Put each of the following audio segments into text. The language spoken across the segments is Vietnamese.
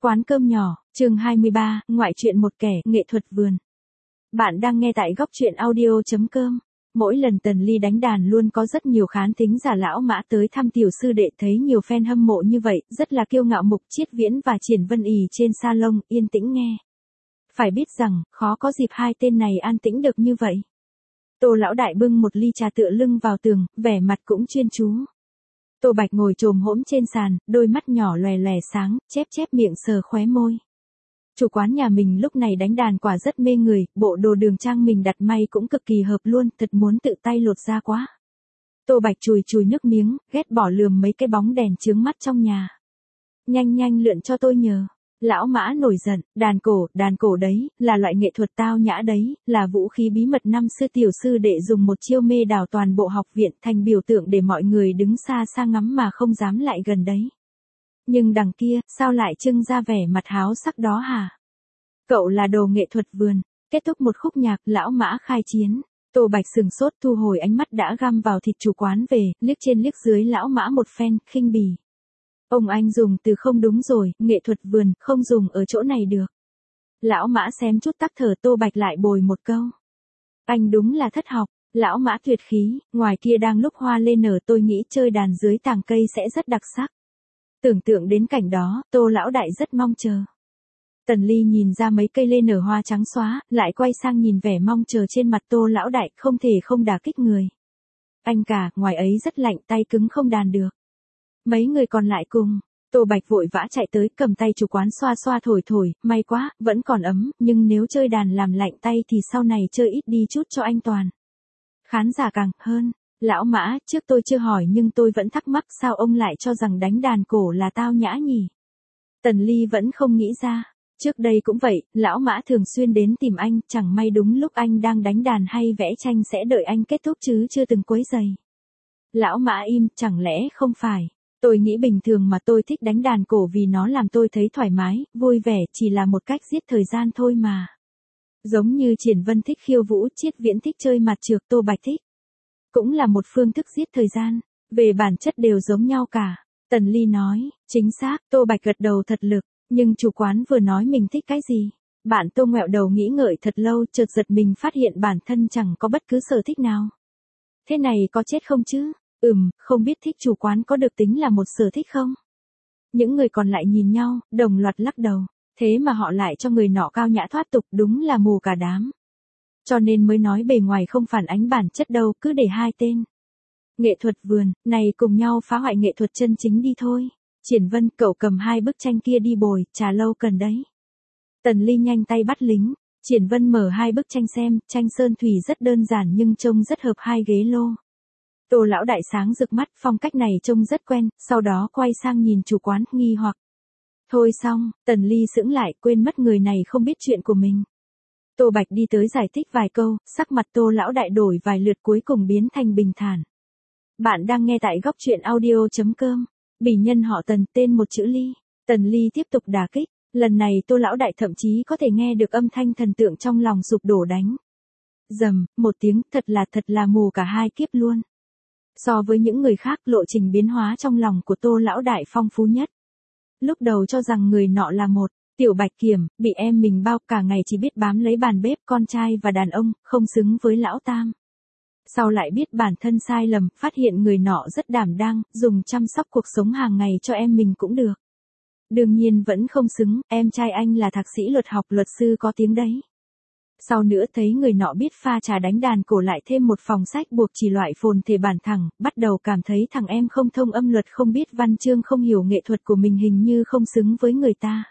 Quán cơm nhỏ, chương 23, ngoại truyện một kẻ, nghệ thuật vườn. Bạn đang nghe tại góc truyện audio.com. Mỗi lần Tần Ly đánh đàn luôn có rất nhiều khán thính giả lão Mã tới thăm tiểu sư đệ, thấy nhiều fan hâm mộ như vậy, rất là kiêu ngạo. Mục Chiết Viễn và Triển Vân ì trên salon, yên tĩnh nghe. Phải biết rằng, khó có dịp hai tên này an tĩnh được như vậy. Tô lão đại bưng một ly trà tựa lưng vào tường, vẻ mặt cũng chuyên chú. Tô Bạch ngồi chồm hổm trên sàn, đôi mắt nhỏ lòe lòe sáng, chép miệng sờ khóe môi. Chủ quán nhà mình lúc này đánh đàn quả rất mê người, bộ đồ đường trang mình đặt may cũng cực kỳ hợp luôn, thật muốn tự tay lột ra quá. Tô Bạch chùi nước miếng, ghét bỏ lườm mấy cái bóng đèn chướng mắt trong nhà. Nhanh lượn cho tôi nhờ. Lão Mã nổi giận, đàn cổ đấy, là loại nghệ thuật tao nhã đấy, là vũ khí bí mật năm xưa tiểu sư đệ dùng một chiêu mê đảo toàn bộ học viện thành biểu tượng để mọi người đứng xa xa ngắm mà không dám lại gần đấy. Nhưng đằng kia, sao lại trưng ra vẻ mặt háo sắc đó hả? Cậu là đồ nghệ thuật vườn. Kết thúc một khúc nhạc, lão Mã khai chiến. Tô Bạch sừng sốt thu hồi ánh mắt đã găm vào thịt chủ quán về, liếc trên liếc dưới lão Mã một phen, khinh bỉ. Ông anh dùng từ không đúng rồi, nghệ thuật vườn, không dùng ở chỗ này được. Lão Mã xém chút tắc thở. Tô Bạch lại bồi một câu. Anh đúng là thất học. Lão Mã tuyệt khí, ngoài kia đang lúc hoa lên nở, tôi nghĩ chơi đàn dưới tàng cây sẽ rất đặc sắc. Tưởng tượng đến cảnh đó, Tô lão đại rất mong chờ. Tần Ly nhìn ra mấy cây lê nở hoa trắng xóa, lại quay sang nhìn vẻ mong chờ trên mặt Tô lão đại, không thể không đả kích người. Anh cả, ngoài ấy rất lạnh, tay cứng không đàn được. Mấy người còn lại cùng. Tô Bạch vội vã chạy tới, cầm tay chủ quán xoa thổi, may quá, vẫn còn ấm, nhưng nếu chơi đàn làm lạnh tay thì sau này chơi ít đi chút cho anh toàn. Khán giả càng hơn. Lão Mã, trước tôi chưa hỏi nhưng tôi vẫn thắc mắc sao ông lại cho rằng đánh đàn cổ là tao nhã nhỉ? Tần Ly vẫn không nghĩ ra. Trước đây cũng vậy, lão Mã thường xuyên đến tìm anh, chẳng may đúng lúc anh đang đánh đàn hay vẽ tranh sẽ đợi anh kết thúc chứ chưa từng quấy rầy. Lão Mã im, chẳng lẽ không phải? Tôi nghĩ bình thường mà, tôi thích đánh đàn cổ vì nó làm tôi thấy thoải mái, vui vẻ, chỉ là một cách giết thời gian thôi mà. Giống như Triển Vân thích khiêu vũ, Chiết Viễn thích chơi mặt trược, Tô Bạch thích. Cũng là một phương thức giết thời gian, về bản chất đều giống nhau cả. Tần Ly nói, chính xác. Tô Bạch gật đầu thật lực, nhưng chủ quán vừa nói mình thích cái gì? Bạn Tô ngoẹo đầu nghĩ ngợi thật lâu, chợt giật mình phát hiện bản thân chẳng có bất cứ sở thích nào. Thế này có chết không chứ? Không biết thích chủ quán có được tính là một sở thích không? Những người còn lại nhìn nhau, đồng loạt lắc đầu. Thế mà họ lại cho người nọ cao nhã thoát tục, đúng là mù cả đám. Cho nên mới nói bề ngoài không phản ánh bản chất đâu, cứ để hai tên. Nghệ thuật vườn, này cùng nhau phá hoại nghệ thuật chân chính đi thôi. Triển Vân, cậu cầm hai bức tranh kia đi bồi, trà lâu cần đấy. Tần Ly nhanh tay bắt lính. Triển Vân mở hai bức tranh xem, tranh sơn thủy rất đơn giản nhưng trông rất hợp hai ghế lô. Tô lão đại sáng rực mắt, phong cách này trông rất quen, sau đó quay sang nhìn chủ quán, nghi hoặc. Thôi xong, Tần Ly sững lại, quên mất người này không biết chuyện của mình. Tô Bạch đi tới giải thích vài câu, sắc mặt Tô lão đại đổi vài lượt cuối cùng biến thành bình thản. Bạn đang nghe tại góc truyện audio.com. Bỉ nhân họ Tần, tên một chữ Ly. Tần Ly tiếp tục đả kích, lần này Tô lão đại thậm chí có thể nghe được âm thanh thần tượng trong lòng sụp đổ đánh. Rầm, một tiếng, thật là mù cả hai kiếp luôn. So với những người khác, lộ trình biến hóa trong lòng của Tô lão đại phong phú nhất. Lúc đầu cho rằng người nọ là một tiểu bạch kiểm, bị em mình bao, cả ngày chỉ biết bám lấy bàn bếp, con trai và đàn ông, không xứng với lão tam. Sau lại biết bản thân sai lầm, phát hiện người nọ rất đảm đang, dùng chăm sóc cuộc sống hàng ngày cho em mình cũng được. Đương nhiên vẫn không xứng, em trai anh là thạc sĩ luật học, luật sư có tiếng đấy. Sau nữa thấy người nọ biết pha trà đánh đàn cổ, lại thêm một phòng sách buộc chỉ loại phồn thể bản thẳng, bắt đầu cảm thấy thằng em không thông âm luật, không biết văn chương, không hiểu nghệ thuật của mình hình như không xứng với người ta.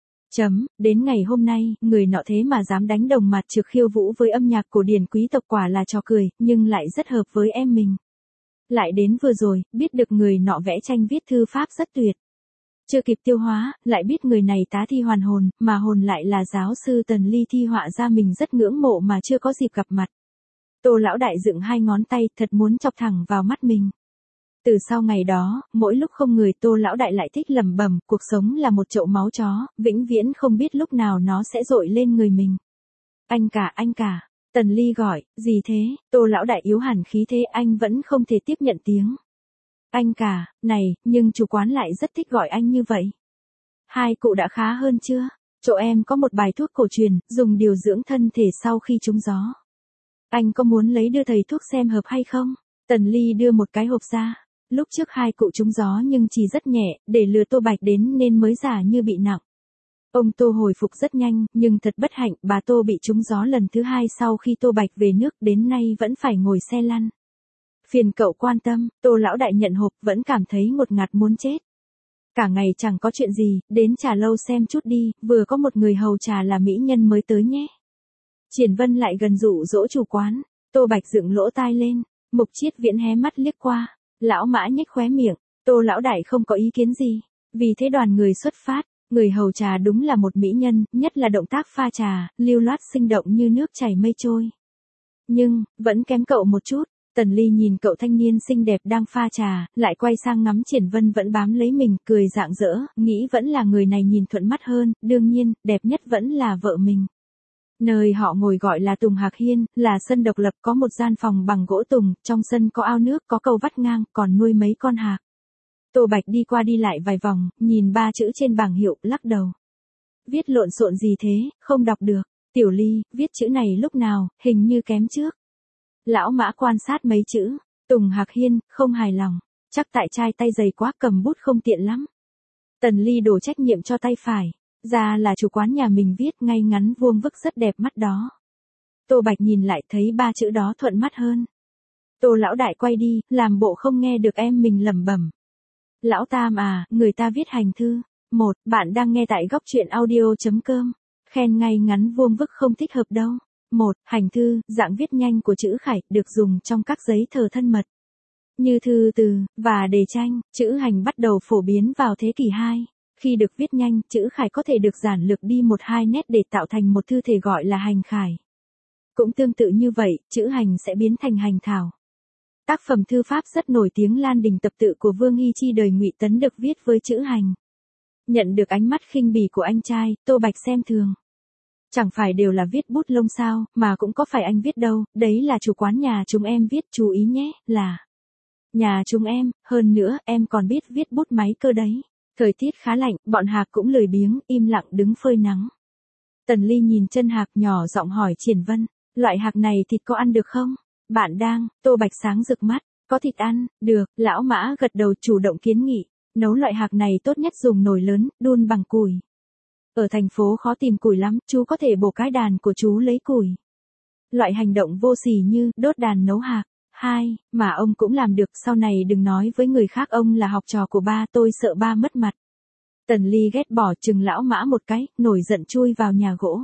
Đến ngày hôm nay, người nọ thế mà dám đánh đồng mặt trược khiêu vũ với âm nhạc cổ điển quý tộc, quả là trò cười, nhưng lại rất hợp với em mình. Lại đến vừa rồi, biết được người nọ vẽ tranh viết thư pháp rất tuyệt. Chưa kịp tiêu hóa, lại biết người này tá thi hoàn hồn, mà hồn lại là giáo sư Tần Ly thi họa ra, mình rất ngưỡng mộ mà chưa có dịp gặp mặt. Tô lão đại dựng hai ngón tay, thật muốn chọc thẳng vào mắt mình. Từ sau ngày đó, mỗi lúc không người, Tô lão đại lại thích lẩm bẩm, cuộc sống là một chậu máu chó, vĩnh viễn không biết lúc nào nó sẽ dội lên người mình. Anh cả, Tần Ly gọi, gì thế? Tô lão đại yếu hẳn khí thế, anh vẫn không thể tiếp nhận tiếng. Anh cả, này, nhưng chủ quán lại rất thích gọi anh như vậy. Hai cụ đã khá hơn chưa? Chỗ em có một bài thuốc cổ truyền, dùng điều dưỡng thân thể sau khi trúng gió. Anh có muốn lấy đưa thầy thuốc xem hợp hay không? Tần Ly đưa một cái hộp ra. Lúc trước hai cụ trúng gió nhưng chỉ rất nhẹ, để lừa Tô Bạch đến nên mới giả như bị nặng. Ông Tô hồi phục rất nhanh, nhưng thật bất hạnh, bà Tô bị trúng gió lần thứ hai sau khi Tô Bạch về nước, đến nay vẫn phải ngồi xe lăn. Phiền cậu quan tâm, Tô lão đại nhận hộp vẫn cảm thấy ngột ngạt muốn chết. Cả ngày chẳng có chuyện gì, đến trà lâu xem chút đi, vừa có một người hầu trà là mỹ nhân mới tới nhé. Triển Vân lại gần dụ dỗ chủ quán. Tô Bạch dựng lỗ tai lên, Mục Chiết Viễn hé mắt liếc qua. Lão Mã nhếch khóe miệng, Tô lão đại không có ý kiến gì. Vì thế đoàn người xuất phát, người hầu trà đúng là một mỹ nhân, nhất là động tác pha trà, lưu loát sinh động như nước chảy mây trôi. Nhưng, vẫn kém cậu một chút. Tần Ly nhìn cậu thanh niên xinh đẹp đang pha trà, lại quay sang ngắm Triển Vân vẫn bám lấy mình, cười rạng rỡ, nghĩ vẫn là người này nhìn thuận mắt hơn, đương nhiên, đẹp nhất vẫn là vợ mình. Nơi họ ngồi gọi là Tùng Hạc Hiên, là sân độc lập, có một gian phòng bằng gỗ tùng, trong sân có ao nước, có cầu vắt ngang, còn nuôi mấy con hạc. Tô Bạch đi qua đi lại vài vòng, nhìn ba chữ trên bảng hiệu, lắc đầu. Viết lộn xộn gì thế, không đọc được. Tiểu Ly, viết chữ này lúc nào, hình như kém trước. Lão Mã quan sát mấy chữ, Tùng Hạc Hiên, không hài lòng. Chắc tại trai tay dày quá, cầm bút không tiện lắm. Tần Ly đổ trách nhiệm cho tay phải. Ra là chủ quán nhà mình viết ngay ngắn vuông vức rất đẹp mắt đó. Tô Bạch nhìn lại thấy ba chữ đó thuận mắt hơn. Tô lão đại quay đi, làm bộ không nghe được em mình lẩm bẩm. Lão Tam à, người ta viết hành thư. Bạn đang nghe tại góc truyện audio.com. Khen ngay ngắn vuông vức không thích hợp đâu. Hành thư, dạng viết nhanh của chữ khải, được dùng trong các giấy tờ thân mật. Như thư từ, và đề tranh, chữ hành bắt đầu phổ biến vào thế kỷ 2. Khi được viết nhanh, chữ khải có thể được giản lược đi 1-2 nét để tạo thành một thư thể gọi là hành khải. Cũng tương tự như vậy, chữ hành sẽ biến thành hành thảo. Tác phẩm thư pháp rất nổi tiếng Lan Đình tập tự của Vương Hy Chi đời Ngụy Tấn được viết với chữ hành. Nhận được ánh mắt khinh bỉ của anh trai, Tô Bạch xem thường. Chẳng phải đều là viết bút lông sao, mà cũng có phải anh viết đâu, đấy là chủ quán nhà chúng em viết, chú ý nhé, là nhà chúng em, hơn nữa, em còn biết viết bút máy cơ đấy. Thời tiết khá lạnh, bọn hạc cũng lười biếng, im lặng đứng phơi nắng. Tần Ly nhìn chân hạc nhỏ giọng hỏi Triển Vân, loại hạc này thịt có ăn được không? Bạn đang, Tô Bạch sáng rực mắt, có thịt ăn, được, lão Mã gật đầu chủ động kiến nghị, nấu loại hạc này tốt nhất dùng nồi lớn, đun bằng củi. Ở thành phố khó tìm củi lắm, chú có thể bổ cái đàn của chú lấy củi. Loại hành động vô sỉ như đốt đàn nấu hạc. Mà ông cũng làm được, sau này đừng nói với người khác ông là học trò của ba, tôi sợ ba mất mặt. Tần Ly ghét bỏ chừng lão Mã một cái, nổi giận chui vào nhà gỗ.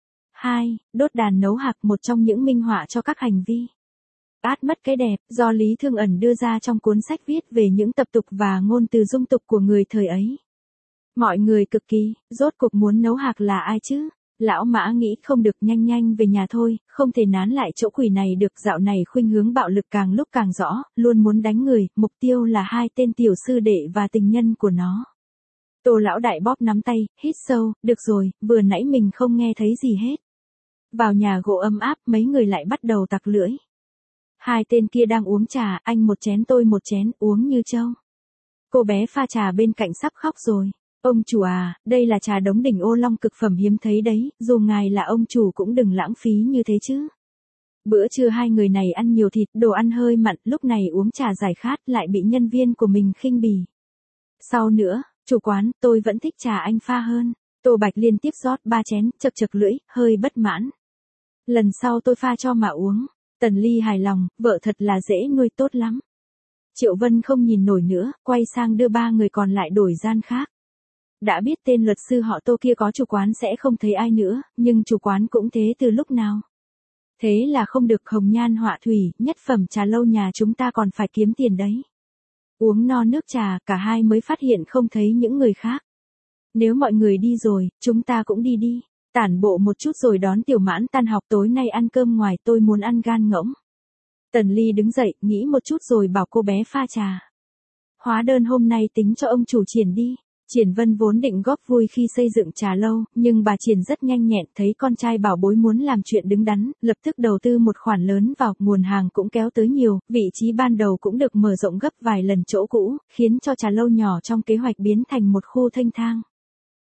Đốt đàn nấu hạc, một trong những minh họa cho các hành vi át mất cái đẹp, do Lý Thương Ẩn đưa ra trong cuốn sách viết về những tập tục và ngôn từ dung tục của người thời ấy. Mọi người cực kỳ, rốt cuộc muốn nấu hạc là ai chứ? Lão Mã nghĩ không được, nhanh về nhà thôi, không thể nán lại chỗ quỷ này được, dạo này khuynh hướng bạo lực càng lúc càng rõ, luôn muốn đánh người, mục tiêu là 2 tên tiểu sư đệ và tình nhân của nó. Tô lão đại bóp nắm tay, hít sâu, được rồi, vừa nãy mình không nghe thấy gì hết. Vào nhà gỗ ấm áp, mấy người lại bắt đầu tặc lưỡi. 2 tên kia đang uống trà, anh một chén tôi một chén, uống như trâu. Cô bé pha trà bên cạnh sắp khóc rồi. Ông chủ à, đây là trà Đống Đỉnh Ô Long cực phẩm hiếm thấy đấy, dù ngài là ông chủ cũng đừng lãng phí như thế chứ. Bữa trưa hai người này ăn nhiều thịt, đồ ăn hơi mặn, lúc này uống trà giải khát lại bị nhân viên của mình khinh bỉ. Sau nữa, chủ quán, tôi vẫn thích trà anh pha hơn. Tô Bạch liên tiếp rót 3 chén, chật lưỡi, hơi bất mãn. Lần sau tôi pha cho mà uống. Tần Ly hài lòng, vợ thật là dễ nuôi tốt lắm. Triệu Vân không nhìn nổi nữa, quay sang đưa 3 người còn lại đổi gian khác. Đã biết tên luật sư họ Tô kia có chủ quán sẽ không thấy ai nữa, nhưng chủ quán cũng thế từ lúc nào. Thế là không được, hồng nhan họa thủy, nhất phẩm trà lâu nhà chúng ta còn phải kiếm tiền đấy. Uống no nước trà, cả hai mới phát hiện không thấy những người khác. Nếu mọi người đi rồi, chúng ta cũng đi. Tản bộ một chút rồi đón Tiểu Mãn tan học, tối nay ăn cơm ngoài, tôi muốn ăn gan ngỗng. Tần Ly đứng dậy, nghĩ một chút rồi bảo cô bé pha trà. Hóa đơn hôm nay tính cho ông chủ Triển đi. Triển Vân vốn định góp vui khi xây dựng trà lâu, nhưng bà Triển rất nhanh nhẹn, thấy con trai bảo bối muốn làm chuyện đứng đắn, lập tức đầu tư một khoản lớn vào, nguồn hàng cũng kéo tới nhiều, vị trí ban đầu cũng được mở rộng gấp vài lần chỗ cũ, khiến cho trà lâu nhỏ trong kế hoạch biến thành một khu thênh thang.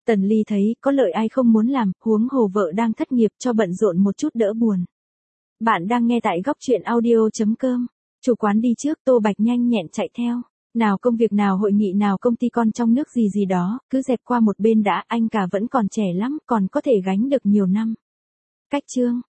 Tần Ly thấy có lợi ai không muốn làm, huống hồ vợ đang thất nghiệp cho bận rộn một chút đỡ buồn. Bạn đang nghe tại góc truyện audio.com. Chủ quán đi trước, Tô Bạch nhanh nhẹn chạy theo. Nào công việc nào hội nghị nào công ty con trong nước gì gì đó, cứ dẹp qua một bên đã, anh cả vẫn còn trẻ lắm, còn có thể gánh được nhiều năm. Cách chương